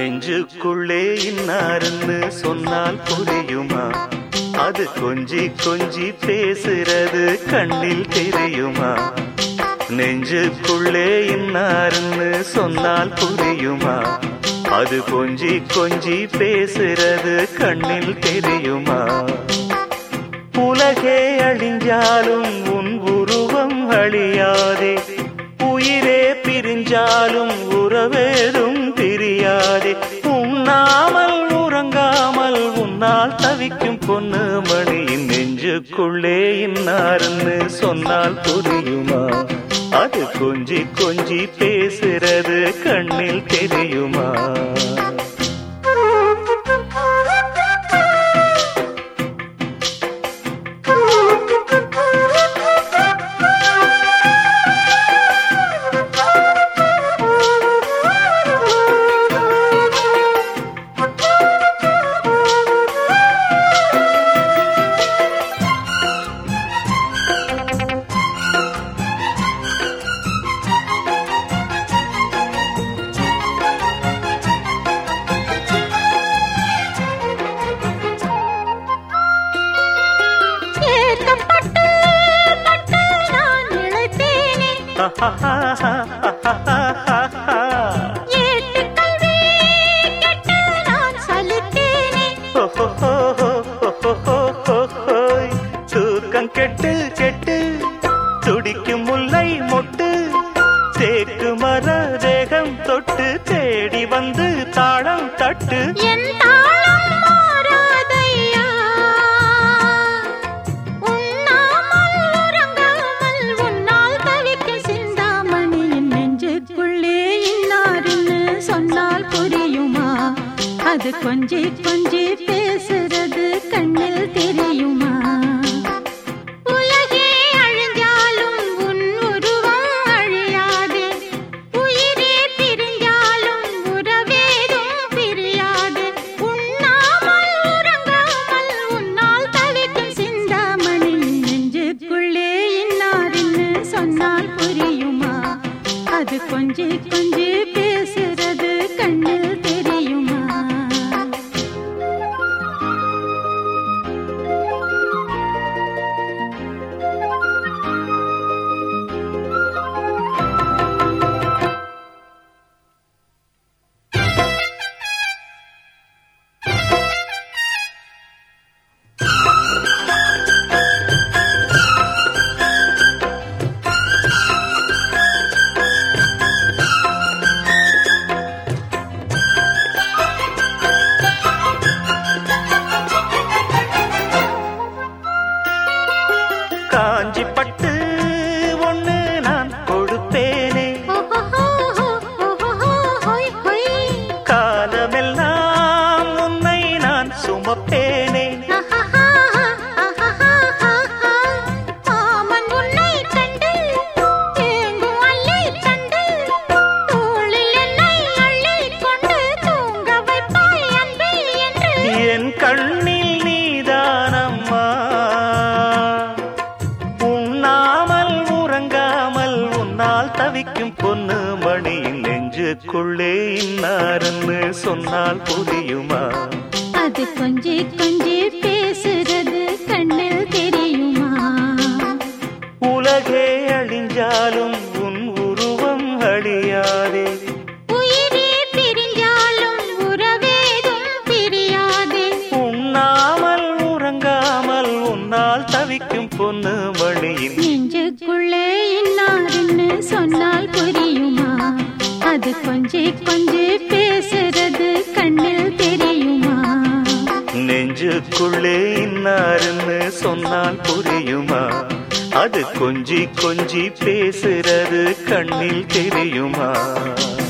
நெஞ்சுக்குள்ளே இன்னாருன்னு சொன்னால் புரியுமா? அது கொஞ்சி கொஞ்சி பேசுறது கண்ணில் தெரியுமா? நெஞ்சுக்குள்ளே இன்னாருன்னு சொன்னால் புரியுமா? அது கொஞ்சி கொஞ்சி பேசுறது கண்ணில் தெரியுமா? உலகே அழிஞ்சாலும் உன் உருவம் அழியாதே, உயிரே பிரிஞ்சாலும் உறவேதும் பிரியாதே. உண்ணாமல் உறங்காமல் உன்னால் தவிக்கும் பொண்ணு மணியின் நெஞ்சுக்குள்ளே இன்னாருன்னு சொன்னால் புரியுமா? அது கொஞ்சி கொஞ்சி பேசுறது கண்ணில் தெரியுமா? தூக்கம் கெட்டு கெட்டு துடிக்கும் முல்லை மொட்டு, தேக்கு மர தேகம் தொட்டு தேடி வந்து தாளம் தட்டு. அது கொஞ்சி கொஞ்சி பேசுறது கண்ணில் தெரியுமா? உலகே அழிஞ்சாலும் உன் உருவம் அழியாது, உயிரே பிரிஞ்சாலும் உறவேதும் பிரியாது. உண்ணாமல் உறங்காமல் உன்னால் தவிக்கும் சிந்தாமணி நெஞ்சுக்குள்ளே இன்னாருன்னு சொன்னால் புரியுமா? அது கொஞ்சி கொஞ்சி பேசுறது கண்ணில் தெரியுமா? காஞ்சி பட்டு ஒண்ணு நான் கொடுப்பேனே, காலமெல்லாம் உன்னை நான் சுமப்பேனே. என் கண்ணில் நீதானம்மா, உண்ணாமல் உறங்காமல் உன்னால் தவிக்கும் பொண்ணு மணியின் நெஞ்சுக்குள்ளே இன்னாருன்னு சொன்னால் புரியுமா? அது கொஞ்சி கொஞ்சி பேசுறது கண்ணில் தெரியுமா? உலகே அழிஞ்சாலும் உன் உருவம் அழியாதே, உயிரே பிரிஞ்சாலும் உறவேதும் பிரியாதே. உண்ணாமல் உறங்காமல் உன்னால் தவிக்கும் பொண்ணு மணியின் நெஞ்சுக்குள்ளே இன்னாருன்னு சொன்னால் புரியுமா? அது கொஞ்சி கொஞ்சி பேசுறது கண்ணில் தெரியுமா? நெஞ்சுக்குள்ளே இன்னாருன்னு சொன்னால் புரியுமா? அது கொஞ்சி கொஞ்சி பேசுறது கண்ணில் தெரியுமா?